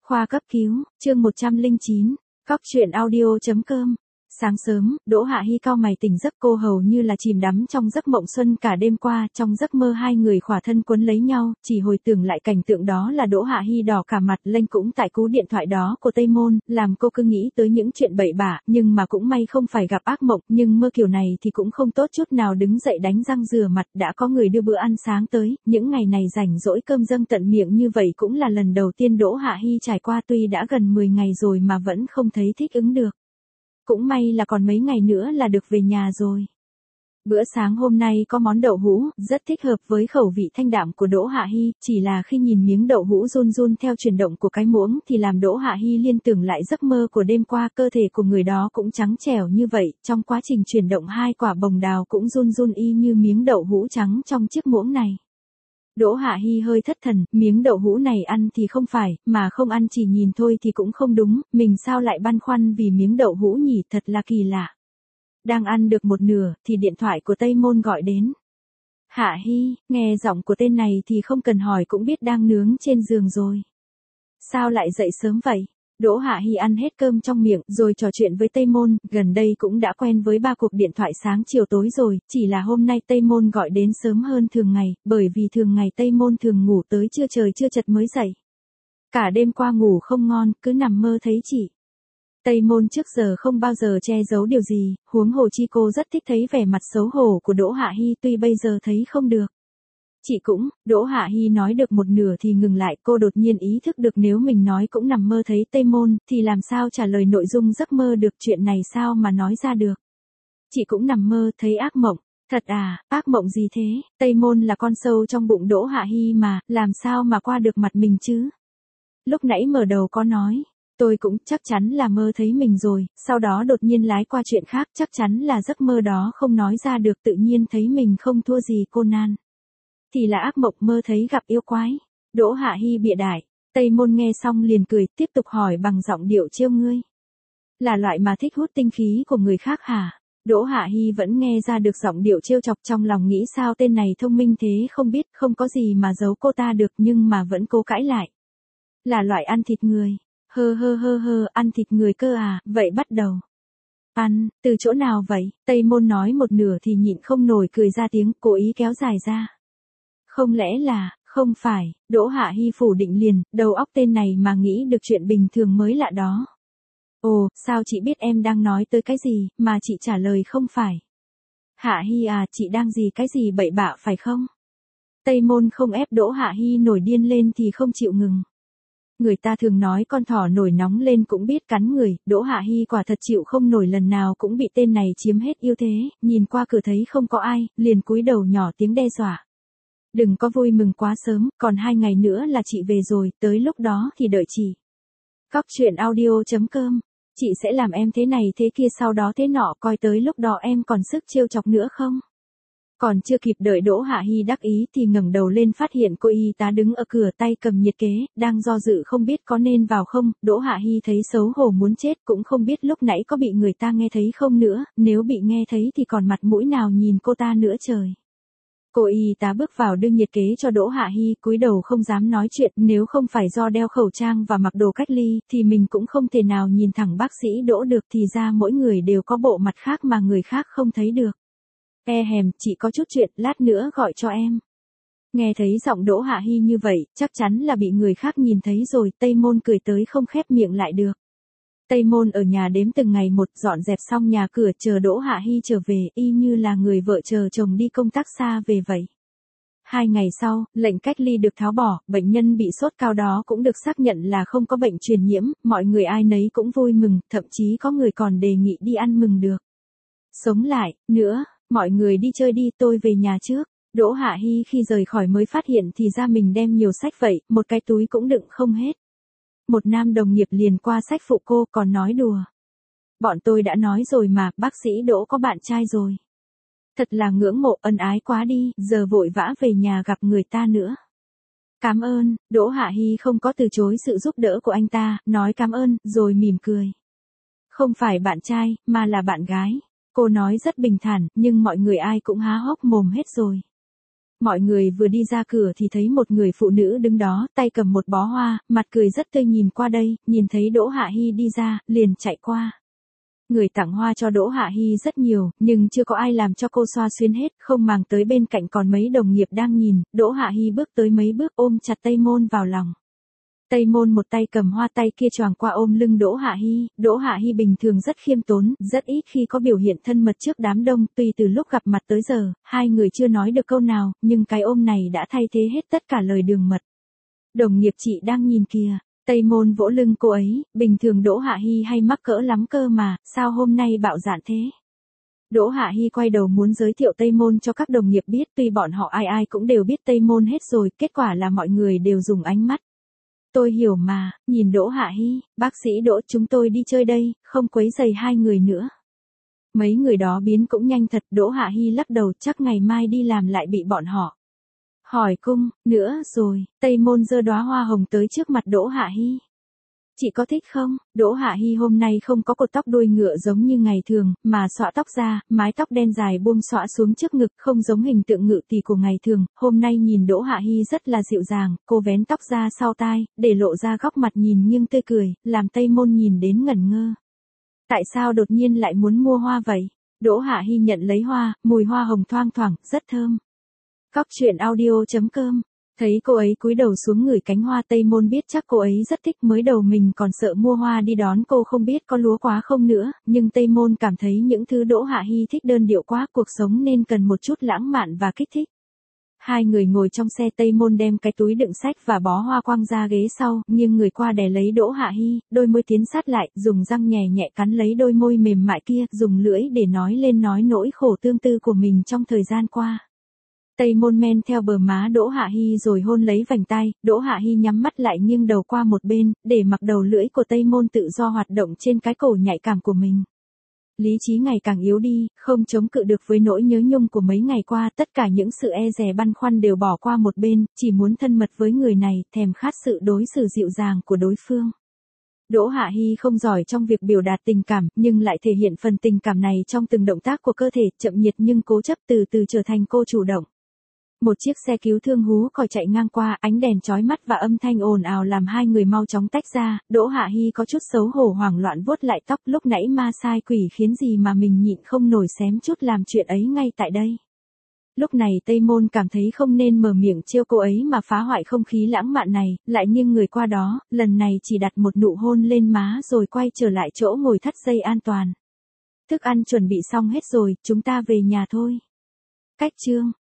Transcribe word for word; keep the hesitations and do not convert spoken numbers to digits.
Khoa cấp cứu, chương một trăm lẻ chín, cóc truyện audio chấm com. Sáng sớm, Đỗ Hạ Hi cau mày tỉnh giấc, cô hầu như là chìm đắm trong giấc mộng xuân cả đêm qua, trong giấc mơ hai người khỏa thân quấn lấy nhau, chỉ hồi tưởng lại cảnh tượng đó là Đỗ Hạ Hi đỏ cả mặt lên cũng tại cú điện thoại đó của Tây Môn, làm cô cứ nghĩ tới những chuyện bậy bạ, nhưng mà cũng may không phải gặp ác mộng, nhưng mơ kiểu này thì cũng không tốt chút nào. Đứng dậy đánh răng rửa mặt, đã có người đưa bữa ăn sáng tới, những ngày này rảnh rỗi cơm dâng tận miệng như vậy cũng là lần đầu tiên Đỗ Hạ Hi trải qua, tuy đã gần mười ngày rồi mà vẫn không thấy thích ứng được. Cũng may là còn mấy ngày nữa là được về nhà rồi. Bữa sáng hôm nay có món đậu hũ, rất thích hợp với khẩu vị thanh đạm của Đỗ Hạ Hi, chỉ là khi nhìn miếng đậu hũ run run theo chuyển động của cái muỗng thì làm Đỗ Hạ Hi liên tưởng lại giấc mơ của đêm qua, cơ thể của người đó cũng trắng trẻo như vậy, trong quá trình chuyển động hai quả bồng đào cũng run run y như miếng đậu hũ trắng trong chiếc muỗng này. Đỗ Hạ Hi hơi thất thần, miếng đậu hũ này ăn thì không phải, mà không ăn chỉ nhìn thôi thì cũng không đúng, mình sao lại băn khoăn vì miếng đậu hũ nhỉ, thật là kỳ lạ. Đang ăn được một nửa, thì điện thoại của Tây Môn gọi đến. Hạ Hi, nghe giọng của tên này thì không cần hỏi cũng biết đang nướng trên giường rồi. Sao lại dậy sớm vậy? Đỗ Hạ Hi ăn hết cơm trong miệng, rồi trò chuyện với Tây Môn, gần đây cũng đã quen với ba cuộc điện thoại sáng chiều tối rồi, chỉ là hôm nay Tây Môn gọi đến sớm hơn thường ngày, bởi vì thường ngày Tây Môn thường ngủ tới trưa trời chưa chật mới dậy. Cả đêm qua ngủ không ngon, cứ nằm mơ thấy chị. Tây Môn trước giờ không bao giờ che giấu điều gì, huống hồ chi cô rất thích thấy vẻ mặt xấu hổ của Đỗ Hạ Hi, tuy bây giờ thấy không được. Chị cũng, Đỗ Hạ Hi nói được một nửa thì ngừng lại, cô đột nhiên ý thức được nếu mình nói cũng nằm mơ thấy Tây Môn, thì làm sao trả lời nội dung giấc mơ được, chuyện này sao mà nói ra được. Chị cũng nằm mơ, thấy ác mộng. Thật à, ác mộng gì thế? Tây Môn là con sâu trong bụng Đỗ Hạ Hi mà, làm sao mà qua được mặt mình chứ? Lúc nãy mở đầu có nói, tôi cũng chắc chắn là mơ thấy mình rồi, sau đó đột nhiên lái qua chuyện khác, chắc chắn là giấc mơ đó không nói ra được, tự nhiên thấy mình không thua gì Conan. Thì là ác mộng, mơ thấy gặp yêu quái. Đỗ Hạ Hi bịa đại. Tây Môn nghe xong liền cười, tiếp tục hỏi bằng giọng điệu trêu ngươi. Là loại mà thích hút tinh khí của người khác hả? Đỗ Hạ Hi vẫn nghe ra được giọng điệu trêu chọc, trong lòng nghĩ sao tên này thông minh thế không biết, không có gì mà giấu cô ta được, nhưng mà vẫn cố cãi lại. Là loại ăn thịt người. Hơ hơ hơ hơ, ăn thịt người cơ à, vậy bắt đầu. Ăn, từ chỗ nào vậy? Tây Môn nói một nửa thì nhịn không nổi cười ra tiếng, cố ý kéo dài ra. Không lẽ là, không phải, Đỗ Hạ Hi phủ định liền, đầu óc tên này mà nghĩ được chuyện bình thường mới lạ đó. Ồ, sao chị biết em đang nói tới cái gì, mà chị trả lời không phải. Hạ Hi à, chị đang gì cái gì bậy bạ phải không? Tây Môn không ép Đỗ Hạ Hi nổi điên lên thì không chịu ngừng. Người ta thường nói con thỏ nổi nóng lên cũng biết cắn người, Đỗ Hạ Hi quả thật chịu không nổi, lần nào cũng bị tên này chiếm hết ưu thế, nhìn qua cửa thấy không có ai, liền cúi đầu nhỏ tiếng đe dọa. Đừng có vui mừng quá sớm, còn hai ngày nữa là chị về rồi, tới lúc đó thì đợi chị. Cóc truyện audio chấm com. Chị sẽ làm em thế này thế kia sau đó thế nọ, coi tới lúc đó em còn sức trêu chọc nữa không? Còn chưa kịp đợi Đỗ Hạ Hi đắc ý thì ngẩng đầu lên phát hiện cô y tá đứng ở cửa, tay cầm nhiệt kế, đang do dự không biết có nên vào không. Đỗ Hạ Hi thấy xấu hổ muốn chết, cũng không biết lúc nãy có bị người ta nghe thấy không nữa, nếu bị nghe thấy thì còn mặt mũi nào nhìn cô ta nữa trời. Cô y tá bước vào đưa nhiệt kế cho Đỗ Hạ Hi, cúi đầu không dám nói chuyện, nếu không phải do đeo khẩu trang và mặc đồ cách ly, thì mình cũng không thể nào nhìn thẳng bác sĩ Đỗ được, thì ra mỗi người đều có bộ mặt khác mà người khác không thấy được. E hèm, chị có chút chuyện, lát nữa gọi cho em. Nghe thấy giọng Đỗ Hạ Hi như vậy, chắc chắn là bị người khác nhìn thấy rồi, Tây Môn cười tới không khép miệng lại được. Tây Môn ở nhà đếm từng ngày một, dọn dẹp xong nhà cửa, chờ Đỗ Hạ Hi trở về, y như là người vợ chờ chồng đi công tác xa về vậy. Hai ngày sau, lệnh cách ly được tháo bỏ, bệnh nhân bị sốt cao đó cũng được xác nhận là không có bệnh truyền nhiễm, mọi người ai nấy cũng vui mừng, thậm chí có người còn đề nghị đi ăn mừng được. Sống lại, nữa, mọi người đi chơi đi, tôi về nhà trước. Đỗ Hạ Hi khi rời khỏi mới phát hiện thì ra mình đem nhiều sách vậy, một cái túi cũng đựng không hết. Một nam đồng nghiệp liền qua sách phụ cô, còn nói đùa. Bọn tôi đã nói rồi mà, bác sĩ Đỗ có bạn trai rồi. Thật là ngưỡng mộ, ân ái quá đi, giờ vội vã về nhà gặp người ta nữa. Cảm ơn, Đỗ Hạ Hi không có từ chối sự giúp đỡ của anh ta, nói cảm ơn, rồi mỉm cười. Không phải bạn trai, mà là bạn gái. Cô nói rất bình thản, nhưng mọi người ai cũng há hốc mồm hết rồi. Mọi người vừa đi ra cửa thì thấy một người phụ nữ đứng đó, tay cầm một bó hoa, mặt cười rất tươi nhìn qua đây, nhìn thấy Đỗ Hạ Hi đi ra, liền chạy qua. Người tặng hoa cho Đỗ Hạ Hi rất nhiều, nhưng chưa có ai làm cho cô xoa xuyến hết, không màng tới bên cạnh còn mấy đồng nghiệp đang nhìn, Đỗ Hạ Hi bước tới mấy bước ôm chặt Tây Môn vào lòng. Tây Môn một tay cầm hoa, tay kia choàng qua ôm lưng Đỗ Hạ Hi. Đỗ Hạ Hi bình thường rất khiêm tốn, rất ít khi có biểu hiện thân mật trước đám đông, tuy từ lúc gặp mặt tới giờ, hai người chưa nói được câu nào, nhưng cái ôm này đã thay thế hết tất cả lời đường mật. Đồng nghiệp chị đang nhìn kìa. Tây Môn vỗ lưng cô ấy, bình thường Đỗ Hạ Hi hay mắc cỡ lắm cơ mà, sao hôm nay bạo dạn thế? Đỗ Hạ Hi quay đầu muốn giới thiệu Tây Môn cho các đồng nghiệp biết, tuy bọn họ ai ai cũng đều biết Tây Môn hết rồi, kết quả là mọi người đều dùng ánh mắt. Tôi hiểu mà, nhìn Đỗ Hạ Hi, bác sĩ Đỗ, chúng tôi đi chơi đây, không quấy rầy hai người nữa. Mấy người đó biến cũng nhanh thật, Đỗ Hạ Hi lắc đầu, chắc ngày mai đi làm lại bị bọn họ hỏi cung, nữa rồi. Tây Môn giơ đóa hoa hồng tới trước mặt Đỗ Hạ Hi. Chị có thích không? Đỗ Hạ Hi hôm nay không có cột tóc đuôi ngựa giống như ngày thường, mà xõa tóc ra, mái tóc đen dài buông xõa xuống trước ngực, không giống hình tượng ngự tỷ của ngày thường. Hôm nay nhìn Đỗ Hạ Hi rất là dịu dàng, cô vén tóc ra sau tai, để lộ ra góc mặt nhìn nghiêng tươi cười, làm Tây Môn nhìn đến ngẩn ngơ. Tại sao đột nhiên lại muốn mua hoa vậy? Đỗ Hạ Hi nhận lấy hoa, mùi hoa hồng thoang thoảng, rất thơm. Cóc truyện audio chấm com. Thấy cô ấy cúi đầu xuống ngửi cánh hoa, Tây Môn biết chắc cô ấy rất thích, mới đầu mình còn sợ mua hoa đi đón cô không biết có lúa quá không nữa, nhưng Tây Môn cảm thấy những thứ Đỗ Hạ Hi thích đơn điệu quá, cuộc sống nên cần một chút lãng mạn và kích thích. Hai người ngồi trong xe, Tây Môn đem cái túi đựng sách và bó hoa quăng ra ghế sau, nghiêng người qua đè lấy Đỗ Hạ Hi, đôi môi tiến sát lại, dùng răng nhẹ nhẹ cắn lấy đôi môi mềm mại kia, dùng lưỡi để nói lên nói nỗi khổ tương tư của mình trong thời gian qua. Tây Môn men theo bờ má Đỗ Hạ Hi rồi hôn lấy vành tai, Đỗ Hạ Hi nhắm mắt lại nghiêng đầu qua một bên, để mặc đầu lưỡi của Tây Môn tự do hoạt động trên cái cổ nhạy cảm của mình. Lý trí ngày càng yếu đi, không chống cự được với nỗi nhớ nhung của mấy ngày qua, tất cả những sự e dè băn khoăn đều bỏ qua một bên, chỉ muốn thân mật với người này, thèm khát sự đối xử dịu dàng của đối phương. Đỗ Hạ Hi không giỏi trong việc biểu đạt tình cảm, nhưng lại thể hiện phần tình cảm này trong từng động tác của cơ thể, chậm nhiệt nhưng cố chấp, từ từ trở thành cô chủ động. Một chiếc xe cứu thương hú còi chạy ngang qua, ánh đèn chói mắt và âm thanh ồn ào làm hai người mau chóng tách ra. Đỗ Hạ Hi có chút xấu hổ hoảng loạn vuốt lại tóc, lúc nãy ma sai quỷ khiến gì mà mình nhịn không nổi xém chút làm chuyện ấy ngay tại đây. Lúc này Tây Môn cảm thấy không nên mở miệng trêu cô ấy mà phá hoại không khí lãng mạn này, lại nghiêng người qua đó, lần này chỉ đặt một nụ hôn lên má rồi quay trở lại chỗ ngồi thắt dây an toàn. Thức ăn chuẩn bị xong hết rồi, chúng ta về nhà thôi. Cách chương